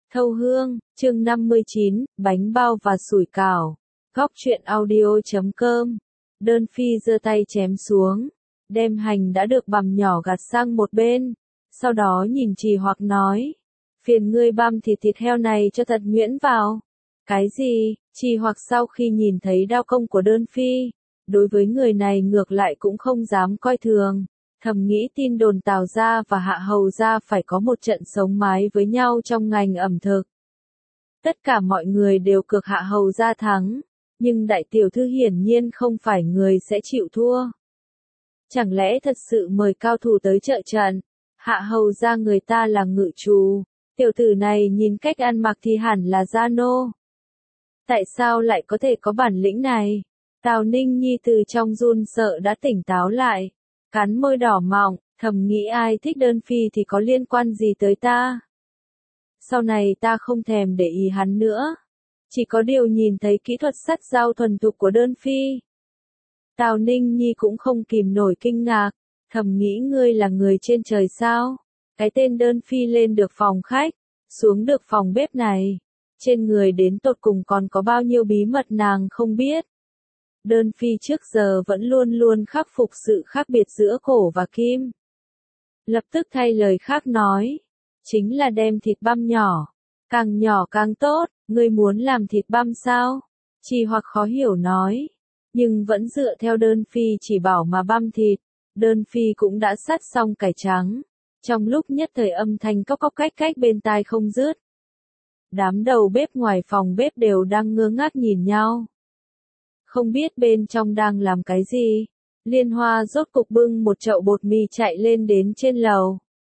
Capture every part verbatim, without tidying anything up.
Thâu hương, chương năm mươi chín, bánh bao và sủi cảo. Góc truyện audio chấm com. Đơn Phi giơ tay chém xuống, đem hành đã được bằm nhỏ gạt sang một bên, sau đó nhìn Trì Hoặc nói, phiền ngươi băm thịt thịt heo này cho thật nhuyễn vào. Cái gì? Trì Hoặc sau khi nhìn thấy đao công của Đơn Phi, đối với người này ngược lại cũng không dám coi thường, thầm nghĩ tin đồn Tào gia và Hạ Hầu gia phải có một trận sống mái với nhau trong ngành ẩm thực. Tất cả mọi người đều cược Hạ Hầu gia thắng, nhưng đại tiểu thư hiển nhiên không phải người sẽ chịu thua. Chẳng lẽ thật sự mời cao thủ tới trợ trận? Hạ Hầu gia người ta là ngự trù, tiểu tử này nhìn cách ăn mặc thì hẳn là gia nô. Tại sao lại có thể có bản lĩnh này? Tào Ninh Nhi từ trong run sợ đã tỉnh táo lại, cắn môi đỏ mọng, thầm nghĩ ai thích Đơn Phi thì có liên quan gì tới ta. Sau này ta không thèm để ý hắn nữa. Chỉ có điều nhìn thấy kỹ thuật sắt dao thuần thục của Đơn Phi. Tào Ninh Nhi cũng không kìm nổi kinh ngạc, thầm nghĩ ngươi là người trên trời sao? Cái tên Đơn Phi lên được phòng khách, xuống được phòng bếp này. Trên người đến tột cùng còn có bao nhiêu bí mật nàng không biết. Đơn Phi trước giờ vẫn luôn luôn khắc phục sự khác biệt giữa cổ và kim. Lập tức thay lời khác nói, chính là đem thịt băm nhỏ, càng nhỏ càng tốt, ngươi muốn làm thịt băm sao? Trì Hoặc khó hiểu nói, nhưng vẫn dựa theo Đơn Phi chỉ bảo mà băm thịt. Đơn Phi cũng đã sắt xong cải trắng, trong lúc nhất thời âm thanh cốc cốc cách cách bên tai không dứt. Đám đầu bếp ngoài phòng bếp đều đang ngơ ngác nhìn nhau. Không biết bên trong đang làm cái gì. Liên Hoa rốt cục bưng một chậu bột mì chạy lên đến trên lầu.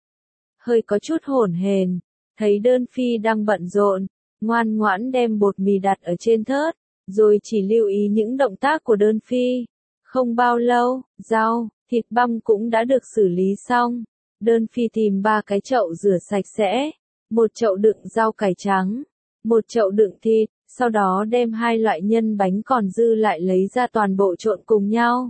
Hơi có chút hổn hển, thấy Đơn Phi đang bận rộn, ngoan ngoãn đem bột mì đặt ở trên thớt, rồi chỉ lưu ý những động tác của Đơn Phi. Không bao lâu, rau, thịt băm cũng đã được xử lý xong. Đơn Phi tìm ba cái chậu rửa sạch sẽ, một chậu đựng rau cải trắng, một chậu đựng thịt. Sau đó đem hai loại nhân bánh còn dư lại lấy ra toàn bộ trộn cùng nhau.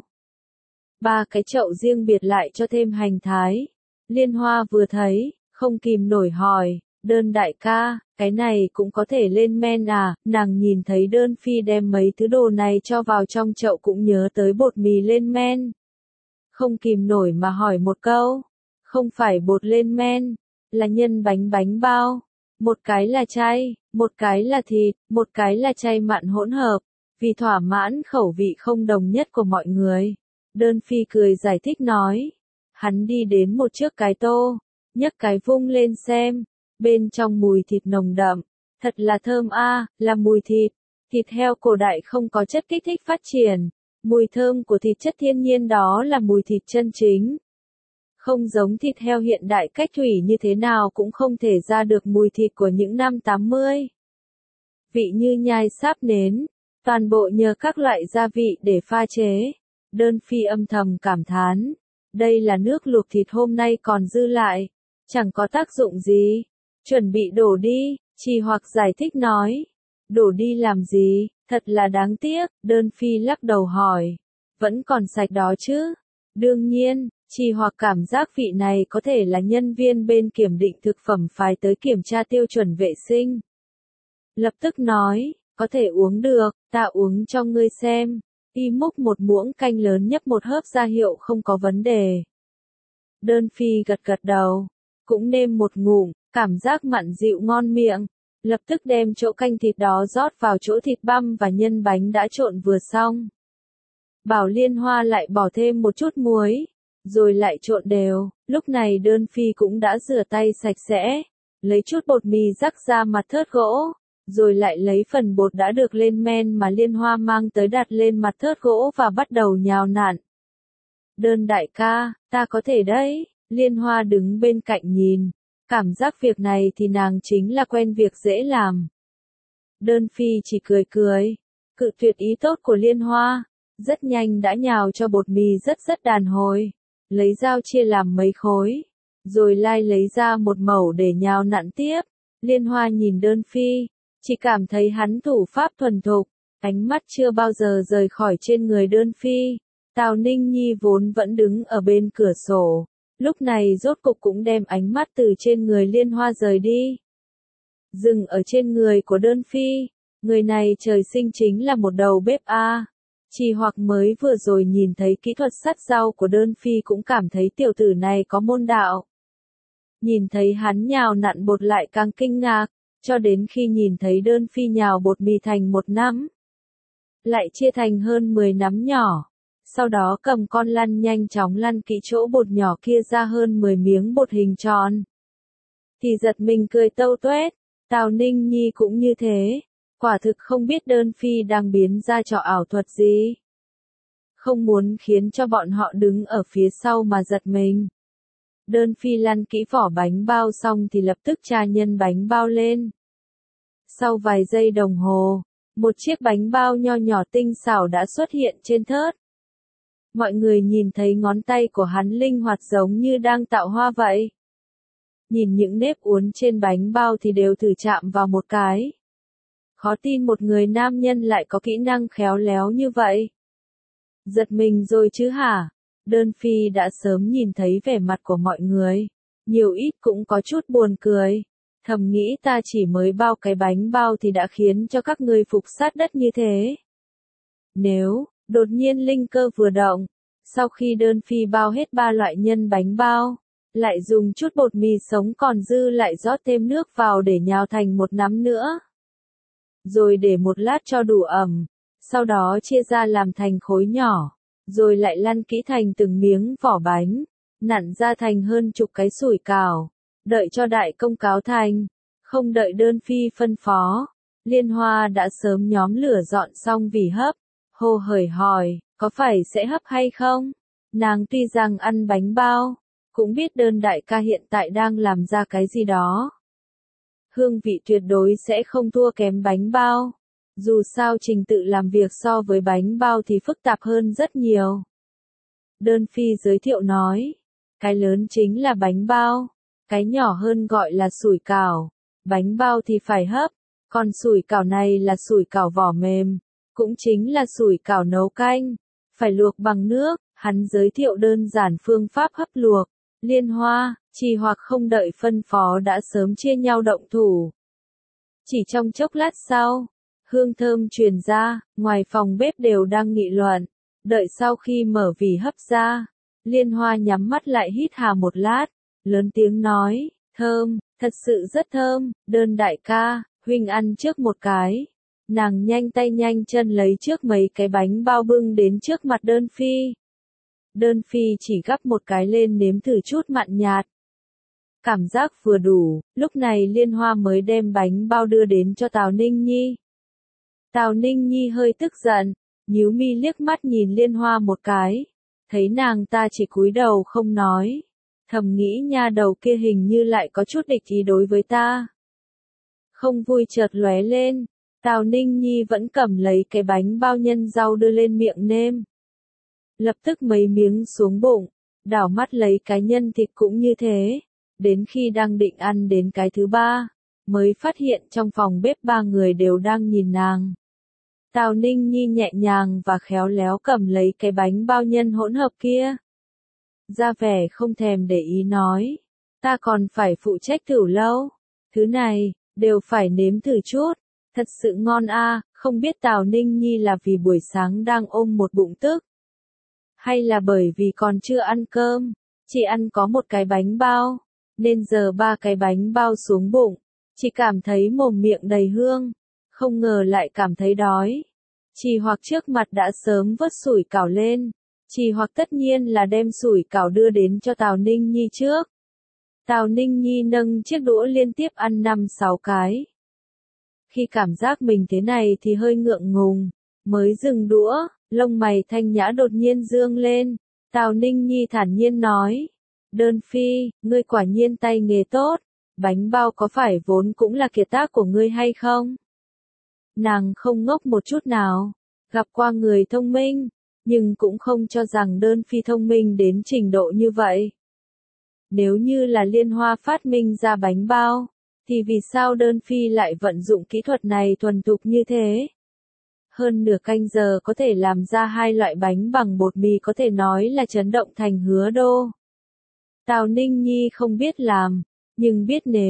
Ba cái chậu riêng biệt lại cho thêm hành thái. Liên Hoa vừa thấy, không kìm nổi hỏi, Đơn đại ca, cái này cũng có thể lên men à? Nàng nhìn thấy Đơn Phi đem mấy thứ đồ này cho vào trong chậu cũng nhớ tới bột mì lên men. Không kìm nổi mà hỏi một câu, không phải bột lên men, là nhân bánh bánh bao. Một cái là chay, một cái là thịt, một cái là chay mặn hỗn hợp, vì thỏa mãn khẩu vị không đồng nhất của mọi người. Đơn Phi cười giải thích nói, hắn đi đến một chiếc cái tô, nhấc cái vung lên xem, bên trong mùi thịt nồng đậm, thật là thơm a, à, là mùi thịt. Thịt heo cổ đại không có chất kích thích phát triển, mùi thơm của thịt chất thiên nhiên đó là mùi thịt chân chính. Không giống thịt heo hiện đại cách thủy như thế nào cũng không thể ra được mùi thịt của những năm tám mươi. Vị như nhai sáp nến, toàn bộ nhờ các loại gia vị để pha chế. Đơn Phi âm thầm cảm thán, đây là nước luộc thịt hôm nay còn dư lại, chẳng có tác dụng gì, chuẩn bị đổ đi. Trì Hoặc giải thích nói, đổ đi làm gì, thật là đáng tiếc. Đơn Phi lắc đầu hỏi, vẫn còn sạch đó chứ? Đương nhiên. Trì Hoặc cảm giác vị này có thể là nhân viên bên kiểm định thực phẩm phái tới kiểm tra tiêu chuẩn vệ sinh. Lập tức nói, có thể uống được, ta uống cho ngươi xem. Y múc một muỗng canh lớn nhấp một hớp ra hiệu không có vấn đề. Đơn Phi gật gật đầu, cũng nêm một ngụm, cảm giác mặn dịu ngon miệng. Lập tức đem chỗ canh thịt đó rót vào chỗ thịt băm và nhân bánh đã trộn vừa xong. Bảo Liên Hoa lại bỏ thêm một chút muối, rồi lại trộn đều. Lúc này Đơn Phi cũng đã rửa tay sạch sẽ, lấy chút bột mì rắc ra mặt thớt gỗ, rồi lại lấy phần bột đã được lên men mà Liên Hoa mang tới đặt lên mặt thớt gỗ và bắt đầu nhào nặn. Đơn đại ca, ta có thể đấy. Liên Hoa đứng bên cạnh nhìn, cảm giác việc này thì nàng chính là quen việc dễ làm. Đơn Phi chỉ cười cười, cự tuyệt ý tốt của Liên Hoa, rất nhanh đã nhào cho bột mì rất rất đàn hồi. Lấy dao chia làm mấy khối, rồi lai lấy ra một mẩu để nhào nặn tiếp. Liên Hoa nhìn Đơn Phi, chỉ cảm thấy hắn thủ pháp thuần thục, ánh mắt chưa bao giờ rời khỏi trên người Đơn Phi. Tào Ninh Nhi vốn vẫn đứng ở bên cửa sổ, lúc này rốt cục cũng đem ánh mắt từ trên người Liên Hoa rời đi. dừng ở trên người của Đơn Phi. Người này trời sinh chính là một đầu bếp a. Chỉ hoặc mới vừa rồi nhìn thấy kỹ thuật sắt rau của Đơn Phi cũng cảm thấy tiểu tử này có môn đạo. Nhìn thấy hắn nhào nặn bột lại càng kinh ngạc, cho đến khi nhìn thấy Đơn Phi nhào bột mì thành một nắm, lại chia thành hơn mười nắm nhỏ. Sau đó cầm con lăn nhanh chóng lăn kỹ chỗ bột nhỏ kia ra hơn mười miếng bột hình tròn. Thì giật mình cười tâu tuét, Tào Ninh Nhi cũng như thế, quả thực không biết Đơn Phi đang biến ra trò ảo thuật gì. Không muốn khiến cho bọn họ đứng ở phía sau mà giật mình. Đơn Phi lăn kỹ vỏ bánh bao xong thì lập tức tra nhân bánh bao lên. Sau vài giây đồng hồ, một chiếc bánh bao nho nhỏ tinh xảo đã xuất hiện trên thớt. Mọi người nhìn thấy ngón tay của hắn linh hoạt giống như đang tạo hoa vậy. Nhìn những nếp uốn trên bánh bao thì đều thử chạm vào một cái. Khó tin một người nam nhân lại có kỹ năng khéo léo như vậy. Giật mình rồi chứ hả? Đơn Phi đã sớm nhìn thấy vẻ mặt của mọi người. Nhiều ít cũng có chút buồn cười. Thầm nghĩ ta chỉ mới bao cái bánh bao thì đã khiến cho các ngươi phục sát đất như thế. Nếu, đột nhiên linh cơ vừa động, sau khi Đơn Phi bao hết ba loại nhân bánh bao, lại dùng chút bột mì sống còn dư lại rót thêm nước vào để nhào thành một nắm nữa. Rồi để một lát cho đủ ẩm, sau đó chia ra làm thành khối nhỏ, rồi lại lăn kỹ thành từng miếng vỏ bánh, nặn ra thành hơn chục cái sủi cảo, đợi cho đại công cáo thành, không đợi Đơn Phi phân phó. Liên Hoa đã sớm nhóm lửa dọn xong vì hấp, hồ hởi hỏi, có phải sẽ hấp hay không? Nàng tuy rằng ăn bánh bao, cũng biết Đơn đại ca hiện tại đang làm ra cái gì đó. Hương vị tuyệt đối sẽ không thua kém bánh bao. Dù sao trình tự làm việc so với bánh bao thì phức tạp hơn rất nhiều. Đơn Phi giới thiệu nói, cái lớn chính là bánh bao, cái nhỏ hơn gọi là sủi cảo. Bánh bao thì phải hấp, còn sủi cảo này là sủi cảo vỏ mềm, cũng chính là sủi cảo nấu canh, phải luộc bằng nước. Hắn giới thiệu đơn giản phương pháp hấp luộc. Liên Hoa, chỉ hoặc không đợi phân phó đã sớm chia nhau động thủ. Chỉ trong chốc lát sau, hương thơm truyền ra, ngoài phòng bếp đều đang nghị luận. Đợi sau khi mở vỉ hấp ra, Liên Hoa nhắm mắt lại hít hà một lát, lớn tiếng nói, thơm, thật sự rất thơm. Đơn đại ca, huynh ăn trước một cái. Nàng nhanh tay nhanh chân lấy trước mấy cái bánh bao bưng đến trước mặt Đơn Phi. Đơn Phi chỉ gắp một cái lên nếm thử chút mặn nhạt. Cảm giác vừa đủ, lúc này Liên Hoa mới đem bánh bao đưa đến cho Tào Ninh Nhi. Tào Ninh Nhi hơi tức giận, nhíu mi liếc mắt nhìn Liên Hoa một cái, thấy nàng ta chỉ cúi đầu không nói, thầm nghĩ nha đầu kia hình như lại có chút địch ý đối với ta. Không vui chợt lóe lên, Tào Ninh Nhi vẫn cầm lấy cái bánh bao nhân rau đưa lên miệng nêm. Lập tức mấy miếng xuống bụng, đảo mắt lấy cái nhân thịt cũng như thế, đến khi đang định ăn đến cái thứ ba, mới phát hiện trong phòng bếp ba người đều đang nhìn nàng. Tào Ninh Nhi nhẹ nhàng và khéo léo cầm lấy cái bánh bao nhân hỗn hợp kia. Ra vẻ không thèm để ý nói, ta còn phải phụ trách thử lâu, thứ này, đều phải nếm thử chút, thật sự ngon a. Không biết Tào Ninh Nhi là vì buổi sáng đang ôm một bụng tức, hay là bởi vì còn chưa ăn cơm, chỉ ăn có một cái bánh bao, nên giờ ba cái bánh bao xuống bụng, chỉ cảm thấy mồm miệng đầy hương, không ngờ lại cảm thấy đói. Chỉ hoặc trước mặt đã sớm vớt sủi cảo lên, chỉ hoặc tất nhiên là đem sủi cảo đưa đến cho Tào Ninh Nhi trước. Tào Ninh Nhi nâng chiếc đũa liên tiếp ăn năm sáu cái. Khi cảm giác mình thế này thì hơi ngượng ngùng, mới dừng đũa, lông mày Thanh Nhã đột nhiên dương lên. Tào Ninh Nhi thản nhiên nói, Đơn Phi, ngươi quả nhiên tay nghề tốt, bánh bao có phải vốn cũng là kiệt tác của ngươi hay không? Nàng không ngốc một chút nào, gặp qua người thông minh, nhưng cũng không cho rằng Đơn Phi thông minh đến trình độ như vậy. Nếu như là Liên Hoa phát minh ra bánh bao, thì vì sao Đơn Phi lại vận dụng kỹ thuật này thuần thục như thế? Hơn nửa canh giờ có thể làm ra hai loại bánh bằng bột mì có thể nói là chấn động thành Hứa Đô. Tào Ninh Nhi không biết làm, nhưng biết nếm,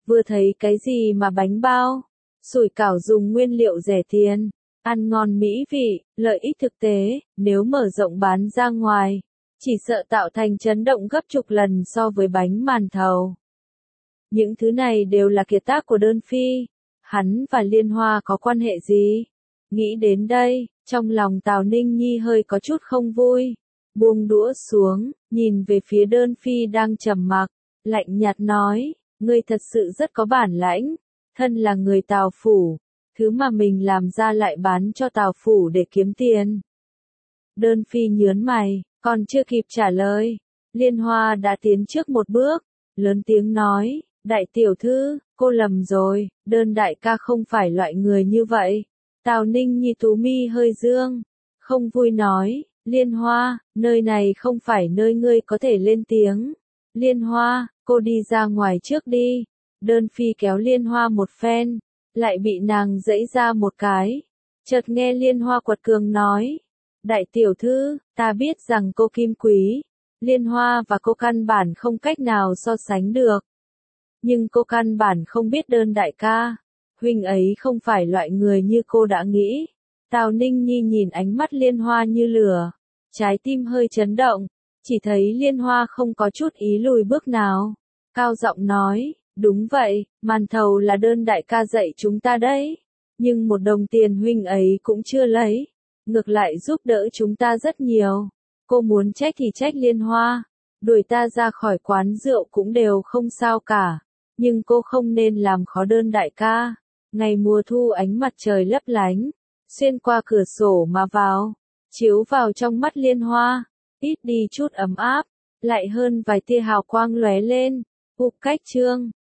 vừa thấy cái gì mà bánh bao, sủi cảo dùng nguyên liệu rẻ tiền, ăn ngon mỹ vị, lợi ích thực tế, nếu mở rộng bán ra ngoài, chỉ sợ tạo thành chấn động gấp chục lần so với bánh màn thầu. Những thứ này đều là kiệt tác của Đơn Phi, hắn và Liên Hoa có quan hệ gì? Nghĩ đến đây, trong lòng Tào Ninh Nhi hơi có chút không vui, buông đũa xuống, nhìn về phía Đơn Phi đang trầm mặc, lạnh nhạt nói, ngươi thật sự rất có bản lãnh, thân là người Tào phủ, thứ mà mình làm ra lại bán cho Tào phủ để kiếm tiền. Đơn Phi nhớn mày, còn chưa kịp trả lời, Liên Hoa đã tiến trước một bước, lớn tiếng nói, đại tiểu thư, cô lầm rồi, Đơn đại ca không phải loại người như vậy. Tào Ninh Nhi tú mi hơi dương, không vui nói, Liên Hoa, nơi này không phải nơi ngươi có thể lên tiếng. Liên Hoa, cô đi ra ngoài trước đi. Đơn Phi kéo Liên Hoa một phen, lại bị nàng giãy ra một cái. Chợt nghe Liên Hoa quật cường nói, đại tiểu thư, ta biết rằng cô kim quý, Liên Hoa và cô căn bản không cách nào so sánh được. Nhưng cô căn bản không biết Đơn đại ca, huynh ấy không phải loại người như cô đã nghĩ. Tào Ninh Nhi nhìn ánh mắt Liên Hoa như lửa, trái tim hơi chấn động, chỉ thấy Liên Hoa không có chút ý lùi bước nào, cao giọng nói, đúng vậy, màn thầu là Đơn đại ca dạy chúng ta đấy, nhưng một đồng tiền huynh ấy cũng chưa lấy, ngược lại giúp đỡ chúng ta rất nhiều. Cô muốn trách thì trách Liên Hoa, đuổi ta ra khỏi quán rượu cũng đều không sao cả, nhưng cô không nên làm khó Đơn đại ca. Ngày mùa thu ánh mặt trời lấp lánh, xuyên qua cửa sổ mà vào, chiếu vào trong mắt Liên Hoa, ít đi chút ấm áp, lại hơn vài tia hào quang lóe lên. Ục Cách Chương